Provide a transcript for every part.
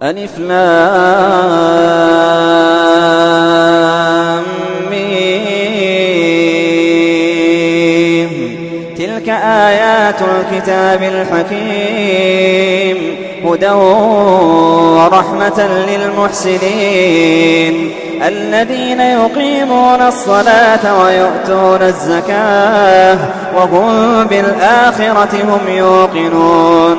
ألف لام ميم. تلك آيات الكتاب الحكيم هدى ورحمة للمحسنين الذين يقيمون الصلاة ويؤتون الزكاة وهم بالآخرة هم يوقنون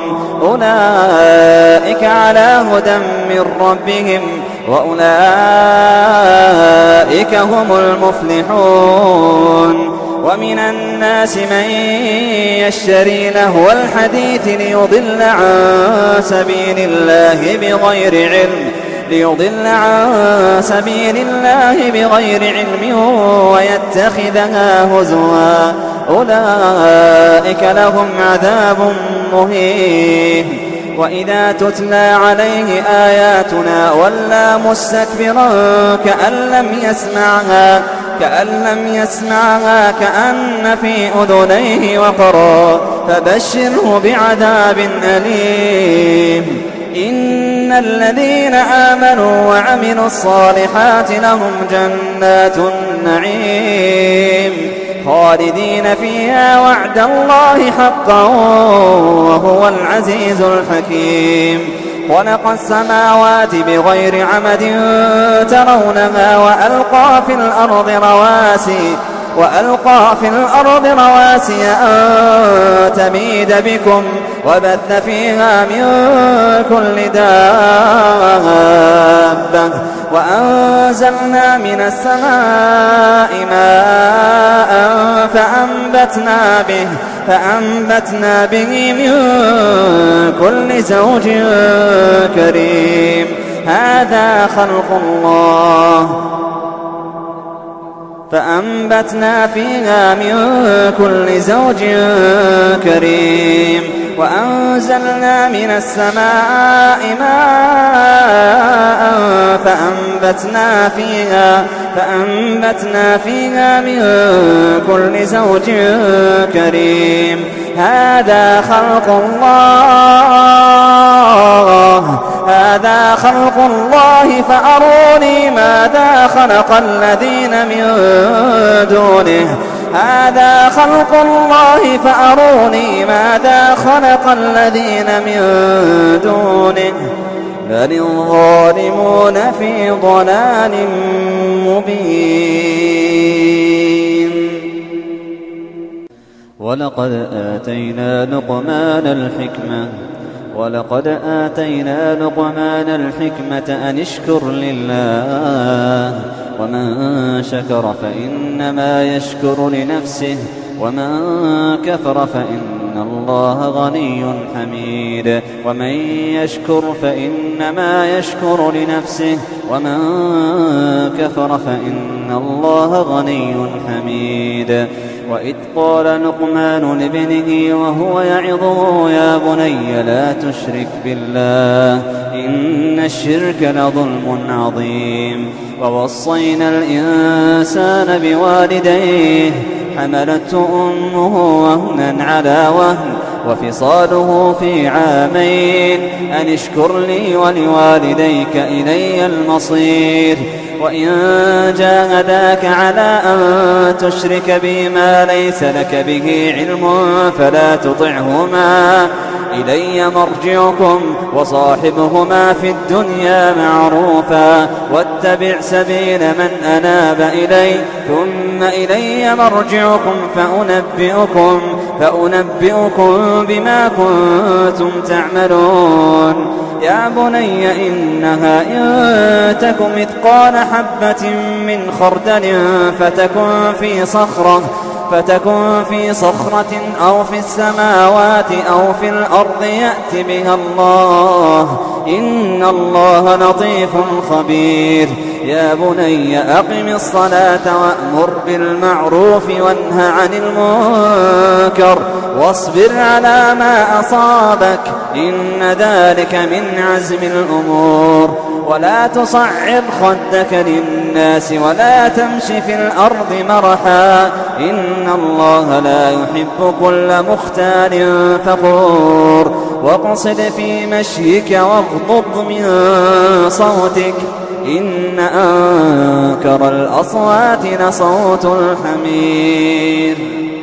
أولئك على هدى من ربهم وأولئك هم المفلحون. ومن الناس من يشتري لهو الحديث ليضل عن سبيل الله بغير علم ويتخذها هزوا أولئك لهم عذاب مهين. وإذا تتلى عليه آياتنا ولى مستكبرا كأن لم يسمعها كأن في أذنيه وقرا فبشره بعذاب أليم. إن الذين آمنوا وعملوا الصالحات لهم جنات النعيم خالدين فيها وعد الله حقا وهو العزيز الحكيم. خلق السماوات بغير عمد ترونها وألقى في الأرض رواسي أن تميد بكم وبث فيها من كل دابة وأنزلنا من السماء ماء فأنبتنا به من كل زوج كريم. هذا خلق الله فأنبتنا فيها من كل زوج كريم وأنزلنا من السماء ماء فأنبتنا فيها من كل زوج كريم. هذا خلق الله فأروني ماذا خلق الذين من دونه بل الظالمون في ضلال مبين. ولقد آتينا لقمان الحكمة أن اشكر لله ومن شكر فإنما يشكر لنفسه ومن كفر فإن الله غني حميد. ومن يشكر فإنما يشكر لنفسه ومن كفر فإن الله غني حميد. وإذ قال لقمان لابنه وهو يعظه يا بني لا تشرك بالله إن الشرك لظلم عظيم. ووصينا الإنسان بوالديه حملته أمه وهنا على وهن وفصاله في عامين أن اشكر لي ولوالديك إلي المصير. وإن جاهداك على أن تشرك بي ما ليس لك به علم فلا تطعهما إلي مرجعكم وصاحبهما في الدنيا معروفا واتبع سبيل من أناب إلي ثم إلي مرجعكم فأنبئكم بما كنتم تعملون. يا بني إنها إن تك مثقال حبة من خردل فتكن في صخرة أو في السماوات أو في الأرض يأت بها الله إن الله لطيف خبير. يا بني أقم الصلاة وأمر بالمعروف وانه عن المنكر واصبر على ما أصابك إن ذلك من عزم الأمور. ولا تصعر خدك للناس ولا تمش في الأرض مرحا إن الله لا يحب كل مختال فخور. واقصد في مشيك واغضض من صوتك إن أنكر الأصوات لصوت الحمير.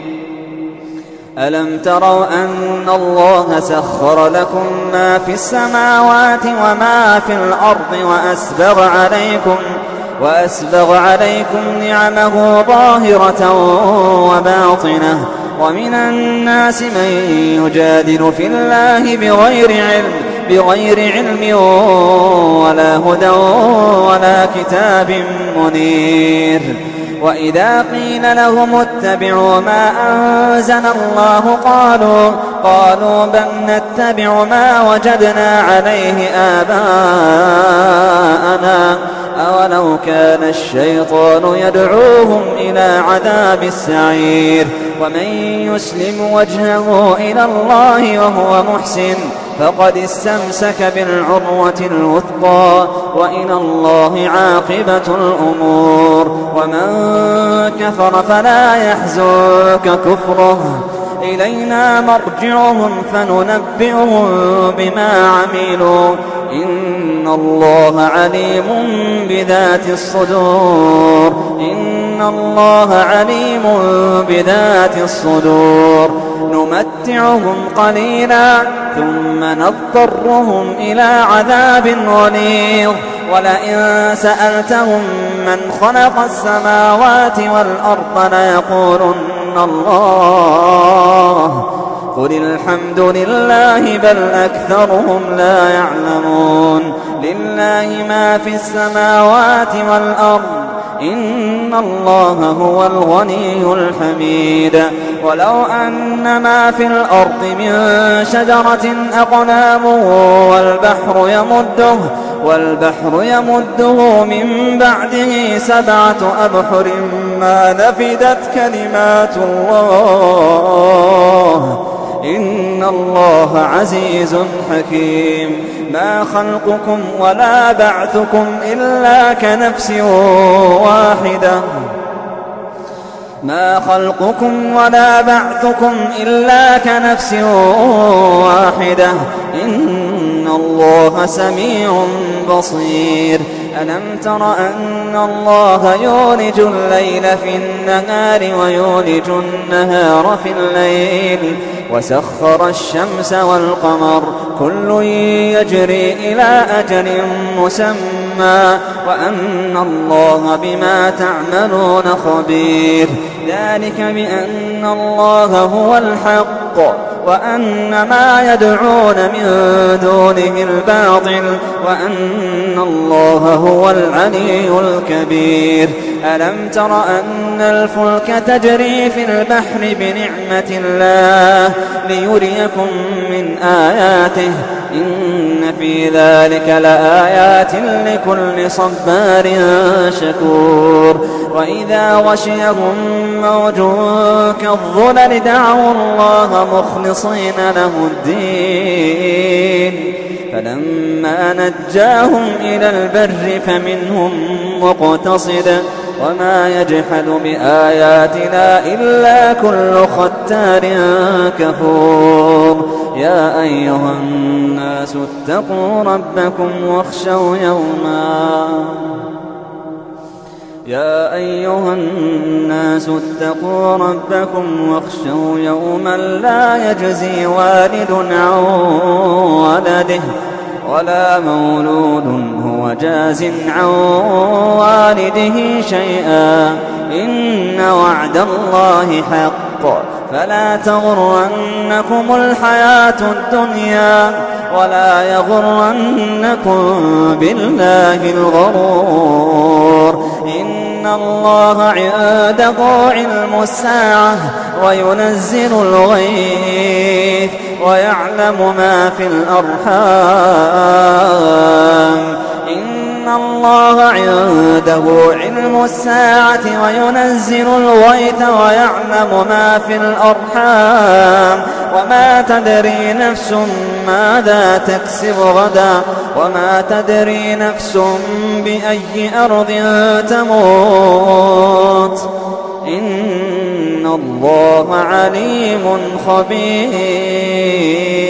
ألم تروا أن الله سخر لكم ما في السماوات وما في الأرض وأسبغ عليكم نعمه ظاهرة وباطنة ومن الناس من يجادل في الله بغير علم ولا هدى ولا كتاب منير. وإذا قيل لهم اتبعوا ما أنزل الله قالوا بل نتبع ما وجدنا عليه آباءنا أولو كان الشيطان يدعوهم إلى عذاب السعير. ومن يسلم وجهه إلى الله وهو محسن فقد استمسك بالعروة الوثقى وإلى الله عاقبة الأمور. ومن كفر فلا يحزنك كفره إلينا مرجعهم فننبئهم بما عملوا إن الله عليم بذات الصدور. نمتعهم قليلا ثم نضطرهم إلى عذاب غليظ. ولئن سألتهم من خلق السماوات والأرض ليقولن الله قل الحمد لله بل أكثرهم لا يعلمون. لله ما في السماوات والأرض إن الله هو الغني الحميد. ولو أن ما في الأرض من شجرة أقلام والبحر يمده من بعده 7 أبحر ما نفدت كلمات الله إن الله عزيز حكيم. ما خلقكم ولا بعثكم إلا كنفس واحدة إن الله سميع بصير. ألم تر أن الله يولج الليل في النهار ويولج النهار في الليل وسخر الشمس والقمر كل يجري إلى أجل مسمى وأن الله بما تعملون خبير. ذلك بأن الله هو الحق وأن ما يدعون من دونه الباطل وأن الله هو العلي الكبير. ألم تر أن الفلك تجري في البحر بنعمة الله ليريكم من آياته إن في ذلك لآيات لكل صبار شكور. وإذا غشيهم موج كالظلل دعوا الله مخلصين له الدين فلما نجاهم إلى البر فمنهم مقتصد وما يجحد بآياتنا إلا كل ختار كفور. يا أيها الناس اتقوا ربكم واخشوا يوما لا يجزي والد عن ولده ولا مولود هو جاز عن والده شيئا إن وعد الله حق فلا تغرنكم الحياة الدنيا ولا يغرنكم بالله الغرور. إن الله عنده علم الساعة وينزل الغيث ويعلم ما في الأرحام. إن الله عنده علم الساعة وينزل الغيث ويعلم ما في الأرحام وما تدري نفس ماذا تكسب غدا وما تدري نفس بأي أرض تموت إن الله عليم خبير.